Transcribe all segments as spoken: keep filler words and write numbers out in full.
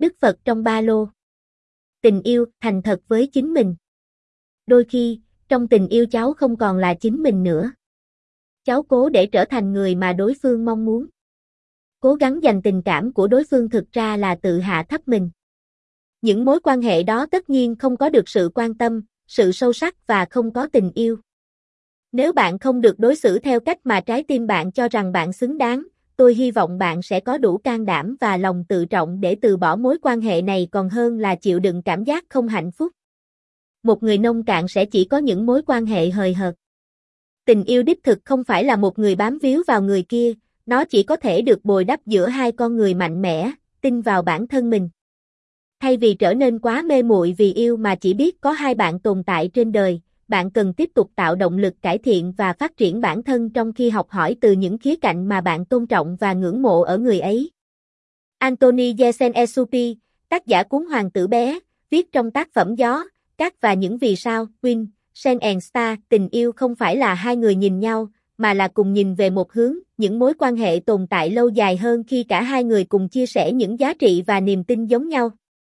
Đức Phật trong ba lô. Tình yêu, thành thật với chính mình. Đôi khi, trong tình yêu cháu không còn là chính mình nữa. Cháu cố để trở thành người mà đối phương mong muốn. Cố gắng giành tình cảm của đối phương thực ra là tự hạ thấp mình. Những mối quan hệ đó tất nhiên không có được sự quan tâm, sự sâu sắc và không có tình yêu. Nếu bạn không được đối xử theo cách mà trái tim bạn cho rằng bạn xứng đáng, tôi hy vọng bạn sẽ có đủ can đảm và lòng tự trọng để từ bỏ mối quan hệ này còn hơn là chịu đựng cảm giác không hạnh phúc. Một người nông cạn sẽ chỉ có những mối quan hệ hời hợt. Tình yêu đích thực không phải là một người bám víu vào người kia, nó chỉ có thể được bồi đắp giữa hai con người mạnh mẽ, tin vào bản thân mình. Thay vì trở nên quá mê muội vì yêu mà chỉ biết có hai bạn tồn tại trên đời, bạn cần tiếp tục tạo động lực cải thiện và phát triển bản thân trong khi học hỏi từ những khía cạnh mà bạn tôn trọng và ngưỡng mộ ở người ấy. Anthony Jeselnik, tác giả cuốn Hoàng tử bé, viết trong tác phẩm Gió, Cát và những vì sao, Wind, Sun and Star, tình yêu không phải là hai người nhìn nhau, mà là cùng nhìn về một hướng, những mối quan hệ tồn tại lâu dài hơn khi cả hai người cùng chia sẻ những giá trị và niềm tin giống nhau.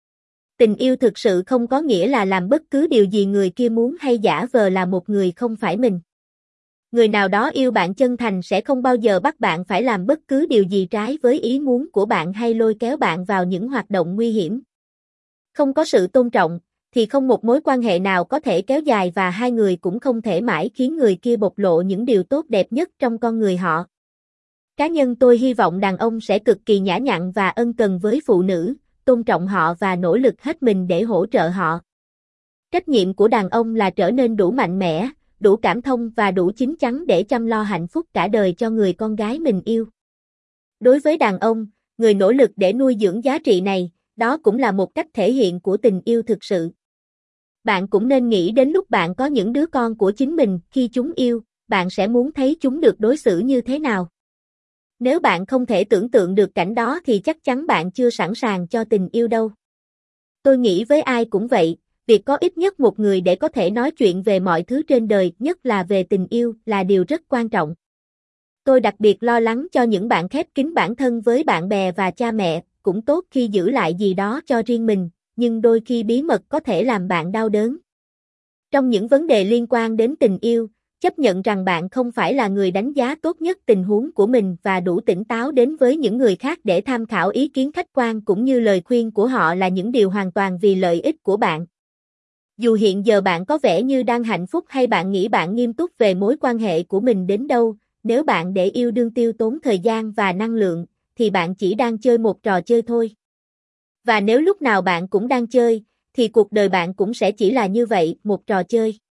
Tình yêu thực sự không có nghĩa là làm bất cứ điều gì người kia muốn hay giả vờ là một người không phải mình. Người nào đó yêu bạn chân thành sẽ không bao giờ bắt bạn phải làm bất cứ điều gì trái với ý muốn của bạn hay lôi kéo bạn vào những hoạt động nguy hiểm. Không có sự tôn trọng, thì không một mối quan hệ nào có thể kéo dài và hai người cũng không thể mãi khiến người kia bộc lộ những điều tốt đẹp nhất trong con người họ. Cá nhân tôi hy vọng đàn ông sẽ cực kỳ nhã nhặn và ân cần với phụ nữ, tôn trọng họ và nỗ lực hết mình để hỗ trợ họ. Trách nhiệm của đàn ông là trở nên đủ mạnh mẽ, đủ cảm thông và đủ chín chắn để chăm lo hạnh phúc cả đời cho người con gái mình yêu. Đối với đàn ông, người nỗ lực để nuôi dưỡng giá trị này, đó cũng là một cách thể hiện của tình yêu thực sự. Bạn cũng nên nghĩ đến lúc bạn có những đứa con của chính mình, khi chúng yêu, bạn sẽ muốn thấy chúng được đối xử như thế nào. Nếu bạn không thể tưởng tượng được cảnh đó thì chắc chắn bạn chưa sẵn sàng cho tình yêu đâu. Tôi nghĩ với ai cũng vậy, việc có ít nhất một người để có thể nói chuyện về mọi thứ trên đời, nhất là về tình yêu, là điều rất quan trọng. Tôi đặc biệt lo lắng cho những bạn khép kín bản thân với bạn bè và cha mẹ, cũng tốt khi giữ lại gì đó cho riêng mình, nhưng đôi khi bí mật có thể làm bạn đau đớn. Trong những vấn đề liên quan đến tình yêu, chấp nhận rằng bạn không phải là người đánh giá tốt nhất tình huống của mình và đủ tỉnh táo đến với những người khác để tham khảo ý kiến khách quan cũng như lời khuyên của họ là những điều hoàn toàn vì lợi ích của bạn. Dù hiện giờ bạn có vẻ như đang hạnh phúc hay bạn nghĩ bạn nghiêm túc về mối quan hệ của mình đến đâu, nếu bạn để yêu đương tiêu tốn thời gian và năng lượng, thì bạn chỉ đang chơi một trò chơi thôi. Và nếu lúc nào bạn cũng đang chơi, thì cuộc đời bạn cũng sẽ chỉ là như vậy, một trò chơi.